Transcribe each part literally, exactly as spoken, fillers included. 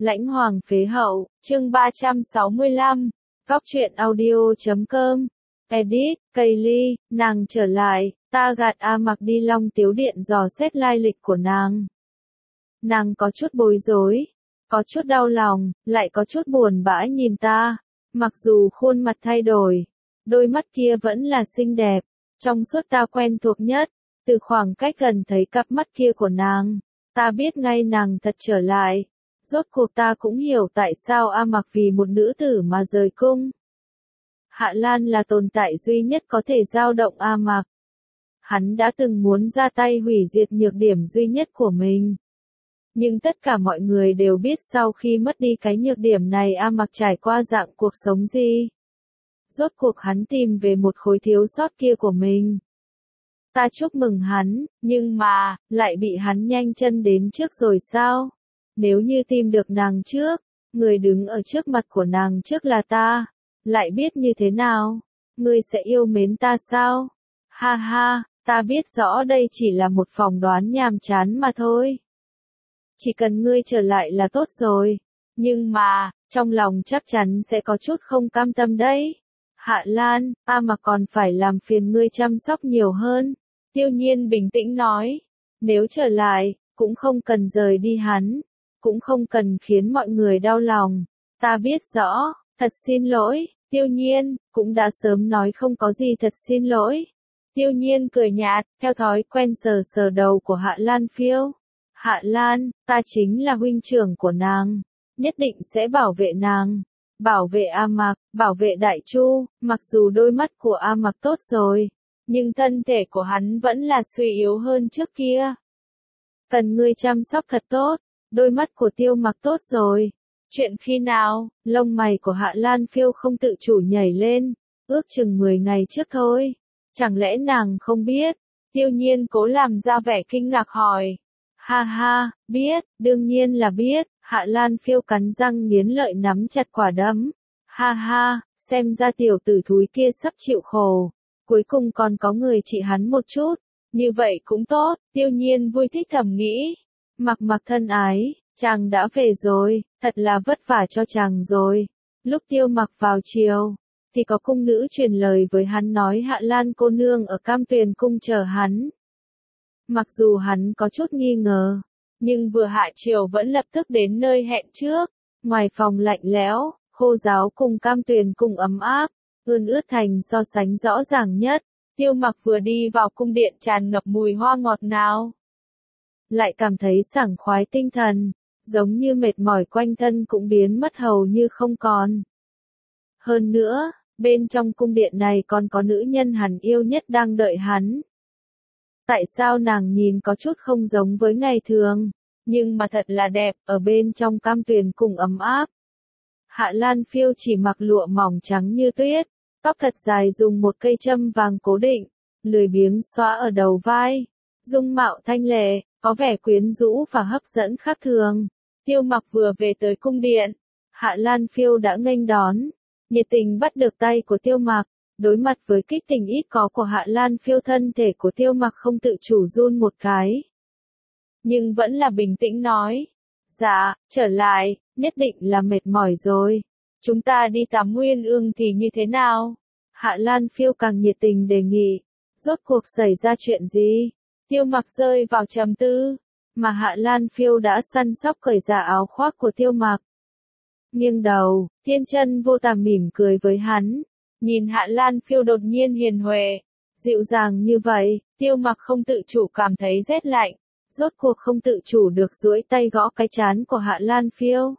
Lãnh Hoàng Phế Hậu, chương ba trăm sáu mươi lăm, Góc truyện audio chấm com, edit, Kaylee, nàng trở lại, ta gạt A Mặc đi Long Tiếu Điện dò xét lai lịch của nàng. Nàng có chút bối rối, có chút đau lòng, lại có chút buồn bã nhìn ta, mặc dù khuôn mặt thay đổi, đôi mắt kia vẫn là xinh đẹp, trong suốt ta quen thuộc nhất, từ khoảng cách gần thấy cặp mắt kia của nàng, ta biết ngay nàng thật trở lại. Rốt cuộc ta cũng hiểu tại sao A Mặc vì một nữ tử mà rời cung. Hạ Lan là tồn tại duy nhất có thể dao động A Mặc. Hắn đã từng muốn ra tay hủy diệt nhược điểm duy nhất của mình. Nhưng tất cả mọi người đều biết sau khi mất đi cái nhược điểm này A Mặc trải qua dạng cuộc sống gì. Rốt cuộc hắn tìm về một khối thiếu sót kia của mình. Ta chúc mừng hắn, nhưng mà, lại bị hắn nhanh chân đến trước rồi sao? Nếu như tìm được nàng trước, người đứng ở trước mặt của nàng trước là ta, lại biết như thế nào? Ngươi sẽ yêu mến ta sao? Ha ha, ta biết rõ đây chỉ là một phỏng đoán nhàm chán mà thôi. Chỉ cần ngươi trở lại là tốt rồi. Nhưng mà, trong lòng chắc chắn sẽ có chút không cam tâm đấy. Hạ Lan, A Mặc còn phải làm phiền ngươi chăm sóc nhiều hơn. Tiêu Nhiên bình tĩnh nói. Nếu trở lại, cũng không cần rời đi hắn. Cũng không cần khiến mọi người đau lòng. Ta biết rõ, thật xin lỗi, Tiêu Nhiên, cũng đã sớm nói không có gì thật xin lỗi. Tiêu Nhiên cười nhạt, theo thói quen sờ sờ đầu của Hạ Lan phiêu. Hạ Lan, ta chính là huynh trưởng của nàng, nhất định sẽ bảo vệ nàng, bảo vệ A Mặc, bảo vệ Đại Chu, mặc dù đôi mắt của A Mặc tốt rồi, nhưng thân thể của hắn vẫn là suy yếu hơn trước kia. Cần ngươi chăm sóc thật tốt. Đôi mắt của Tiêu Mặc tốt rồi. Chuyện khi nào? Lông mày của Hạ Lan phiêu không tự chủ nhảy lên. Ước chừng mười ngày trước thôi. Chẳng lẽ nàng không biết? Tiêu Nhiên cố làm ra vẻ kinh ngạc hỏi. Ha ha, biết, đương nhiên là biết. Hạ Lan phiêu cắn răng nghiến lợi nắm chặt quả đấm. Ha ha, xem ra tiểu tử thúi kia sắp chịu khổ. Cuối cùng còn có người trị hắn một chút. Như vậy cũng tốt. Tiêu Nhiên vui thích thầm nghĩ. Mặc Mặc thân ái, chàng đã về rồi, thật là vất vả cho chàng rồi. Lúc Tiêu Mặc vào chiều, thì có cung nữ truyền lời với hắn nói Hạ Lan cô nương ở Cam Tuyền cung chờ hắn. Mặc dù hắn có chút nghi ngờ, nhưng vừa hạ chiều vẫn lập tức đến nơi hẹn trước. Ngoài phòng lạnh lẽo, khô ráo cùng Cam Tuyền cung ấm áp, ươn ướt thành so sánh rõ ràng nhất. Tiêu Mặc vừa đi vào cung điện tràn ngập mùi hoa ngọt ngào. Lại cảm thấy sảng khoái tinh thần, giống như mệt mỏi quanh thân cũng biến mất hầu như không còn. Hơn nữa, bên trong cung điện này còn có nữ nhân hắn yêu nhất đang đợi hắn. Tại sao nàng nhìn có chút không giống với ngày thường, nhưng mà thật là đẹp, ở bên trong Cam Tuyền cung ấm áp. Hạ Lan phiêu chỉ mặc lụa mỏng trắng như tuyết, tóc thật dài dùng một cây châm vàng cố định, lười biếng xõa ở đầu vai, dung mạo thanh lệ. Có vẻ quyến rũ và hấp dẫn khác thường. Tiêu Mặc vừa về tới cung điện. Hạ Lan phiêu đã nghênh đón. Nhiệt tình bắt được tay của Tiêu Mặc. Đối mặt với kích tình ít có của Hạ Lan phiêu thân thể của Tiêu Mặc không tự chủ run một cái. Nhưng vẫn là bình tĩnh nói. Dạ, trở lại, nhất định là mệt mỏi rồi. Chúng ta đi tắm Nguyên Ương thì như thế nào? Hạ Lan phiêu càng nhiệt tình đề nghị. Rốt cuộc xảy ra chuyện gì? Tiêu Mặc rơi vào trầm tư, mà Hạ Lan phiêu đã săn sóc cởi ra áo khoác của Tiêu Mặc. Nghiêng đầu, Thiên Chân vô tà mỉm cười với hắn, nhìn Hạ Lan phiêu đột nhiên hiền huệ, dịu dàng như vậy, Tiêu Mặc không tự chủ cảm thấy rét lạnh, rốt cuộc không tự chủ được duỗi tay gõ cái trán của Hạ Lan phiêu.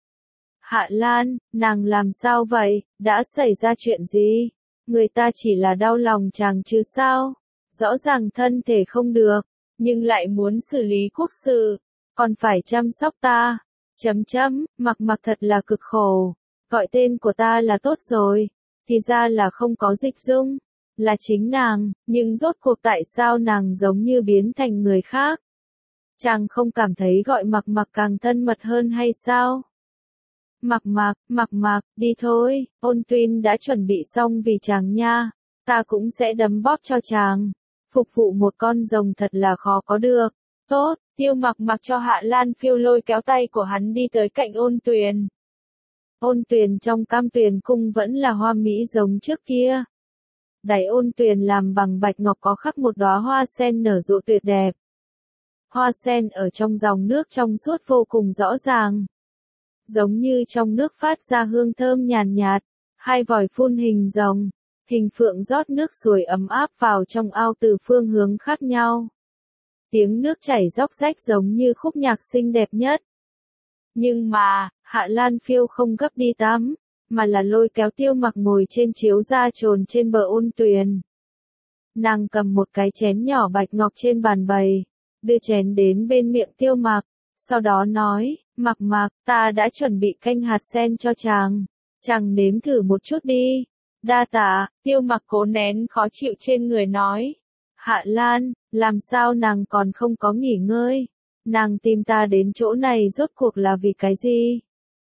Hạ Lan, nàng làm sao vậy, đã xảy ra chuyện gì? Người ta chỉ là đau lòng chàng chứ sao? Rõ ràng thân thể không được, nhưng lại muốn xử lý quốc sự, còn phải chăm sóc ta. Chấm chấm, Mặc Mặc thật là cực khổ. Gọi tên của ta là tốt rồi, thì ra là không có Dịch Dung, là chính nàng, nhưng rốt cuộc tại sao nàng giống như biến thành người khác? Chàng không cảm thấy gọi Mặc Mặc càng thân mật hơn hay sao? Mặc Mặc, Mặc Mặc, đi thôi, Ôn Tuyên đã chuẩn bị xong vì chàng nha, ta cũng sẽ đấm bóp cho chàng. Phục vụ một con rồng thật là khó có được. Tốt, Tiêu Mặc mặc cho Hạ Lan Phiêu lôi kéo tay của hắn đi tới cạnh Ôn Tuyền. Ôn Tuyền trong Cam Tuyền cung vẫn là hoa mỹ giống trước kia. Đáy Ôn Tuyền làm bằng bạch ngọc có khắc một đóa hoa sen nở rộ tuyệt đẹp. Hoa sen ở trong dòng nước trong suốt vô cùng rõ ràng. Giống như trong nước phát ra hương thơm nhàn nhạt, hai vòi phun hình rồng, hình phượng rót nước suối ấm áp vào trong ao từ phương hướng khác nhau. Tiếng nước chảy róc rách giống như khúc nhạc xinh đẹp nhất. Nhưng mà, Hạ Lan Phiêu không gấp đi tắm, mà là lôi kéo Tiêu Mặc ngồi trên chiếu da trồn trên bờ Ôn Tuyền. Nàng cầm một cái chén nhỏ bạch ngọc trên bàn bày, đưa chén đến bên miệng Tiêu Mặc, sau đó nói, Mặc Mặc, ta đã chuẩn bị canh hạt sen cho chàng, chàng nếm thử một chút đi. Đa tạ, Tiêu Mặc cố nén khó chịu trên người nói. Hạ Lan, làm sao nàng còn không có nghỉ ngơi? Nàng tìm ta đến chỗ này rốt cuộc là vì cái gì?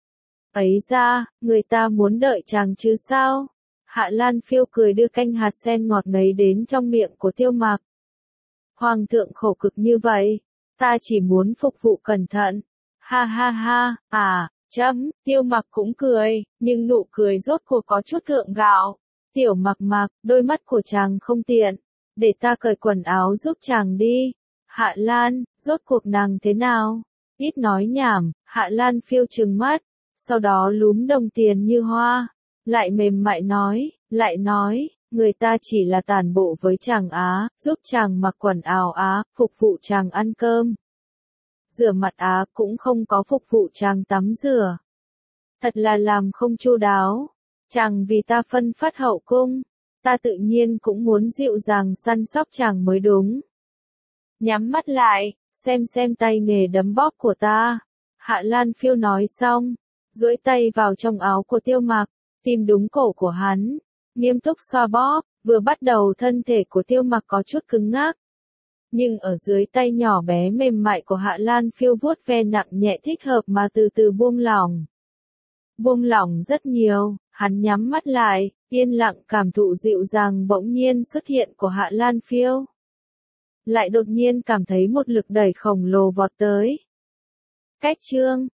Ấy ra, người ta muốn đợi chàng chứ sao? Hạ Lan Phiêu cười đưa canh hạt sen ngọt ngấy đến trong miệng của Tiêu Mặc. Hoàng thượng khổ cực như vậy, ta chỉ muốn phục vụ cẩn thận. Ha ha ha, à, chấm, Tiêu Mặc cũng cười, nhưng nụ cười rốt cuộc có chút gượng gạo. Tiểu Mặc Mặc, đôi mắt của chàng không tiện, để ta cởi quần áo giúp chàng đi. Hạ Lan, rốt cuộc nàng thế nào? Ít nói nhảm, Hạ Lan Phiêu trừng mắt, sau đó lúm đồng tiền như hoa, lại mềm mại nói, lại nói, người ta chỉ là tản bộ với chàng á, giúp chàng mặc quần áo á, phục vụ chàng ăn cơm. Rửa mặt á cũng không có phục vụ chàng tắm rửa. Thật là làm không chu đáo. Chàng vì ta phân phát hậu cung, ta tự nhiên cũng muốn dịu dàng săn sóc chàng mới đúng. Nhắm mắt lại, xem xem tay nghề đấm bóp của ta. Hạ Lan Phiêu nói xong, duỗi tay vào trong áo của Tiêu Mặc, tìm đúng cổ của hắn, nghiêm túc xoa bóp. Vừa bắt đầu thân thể của Tiêu Mặc có chút cứng ngắc, nhưng ở dưới tay nhỏ bé mềm mại của Hạ Lan Phiêu vuốt ve nặng nhẹ thích hợp mà từ từ buông lỏng. Buông lỏng rất nhiều, hắn nhắm mắt lại, yên lặng cảm thụ dịu dàng bỗng nhiên xuất hiện của Hạ Lan Phiêu. Lại đột nhiên cảm thấy một lực đẩy khổng lồ vọt tới. Cách chương